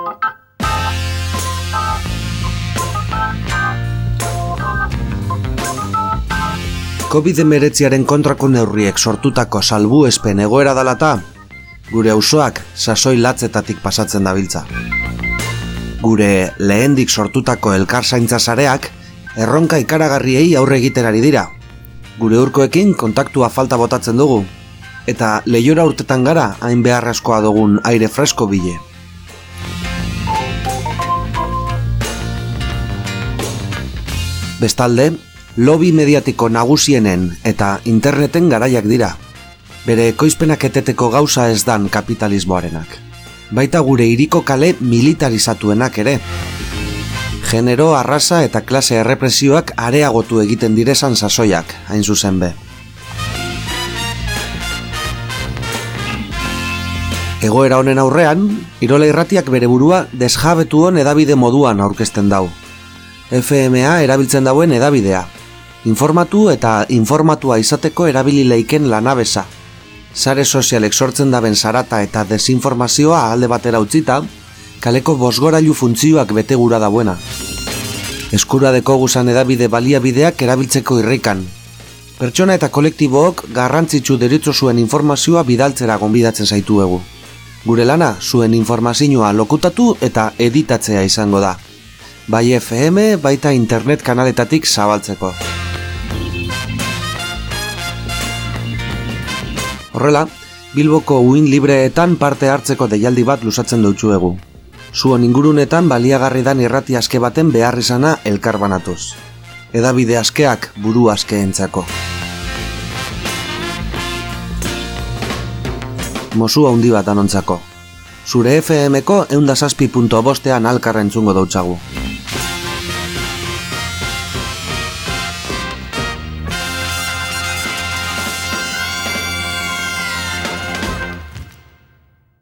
COVID-19 kontrako neurriek sortutako salbuespen egoera dalata, gure auzoak sasoi latzetatik pasatzen dabiltza. Gure lehendik sortutako elkarzaintza sareak erronka ikaragarriei aurre egiten ari dira. Gure urkoekin kontaktua falta botatzen dugu, eta leihora urtetan gara hain beharrezkoa dugun aire fresko bile. Bestalde, lobby mediatiko nagusienen eta interneten garaiak dira. Bere ekoizpenak eteteko gauza ez dan kapitalismoarenak. Baita gure hiriko kale militarizatuenak ere. Genero, arraza eta klase errepresioak areagotu egiten direzan sasoiak, hain zuzen be. Egoera honen aurrean, Irola Irratiak bere burua desjabetuon edabide moduan aurkezten dau. FMA erabiltzen dauen edabidea. Informatu eta informatua izateko erabili leiken lanabesa. Sare sozialek sortzen daben sarata eta desinformazioa alde batera utzita, kaleko bosgorailu funtzioak bete gura dauena. Eskura dekoguzan edabide baliabideak erabiltzeko irrikan. Pertsona eta kolektibook garrantzitsu deritzo zuen informazioa bidaltzera gonbidatzen zaituegu. Gure lana zuen informazioa lokutatu eta editatzea izango da. Bai FM, baita internet kanaletatik zabaltzeko. Horrela, Bilboko uin libreetan parte hartzeko deialdi bat luzatzen dutxuegu. Zuon ingurunetan baliagarri dan irrati aske baten behar izana elkarbanatuz. Edabide askeak buru askeentzako. Mozu handi bat anontzako. Zure FM-ko 107.5 alkarra entzungo dautzagu.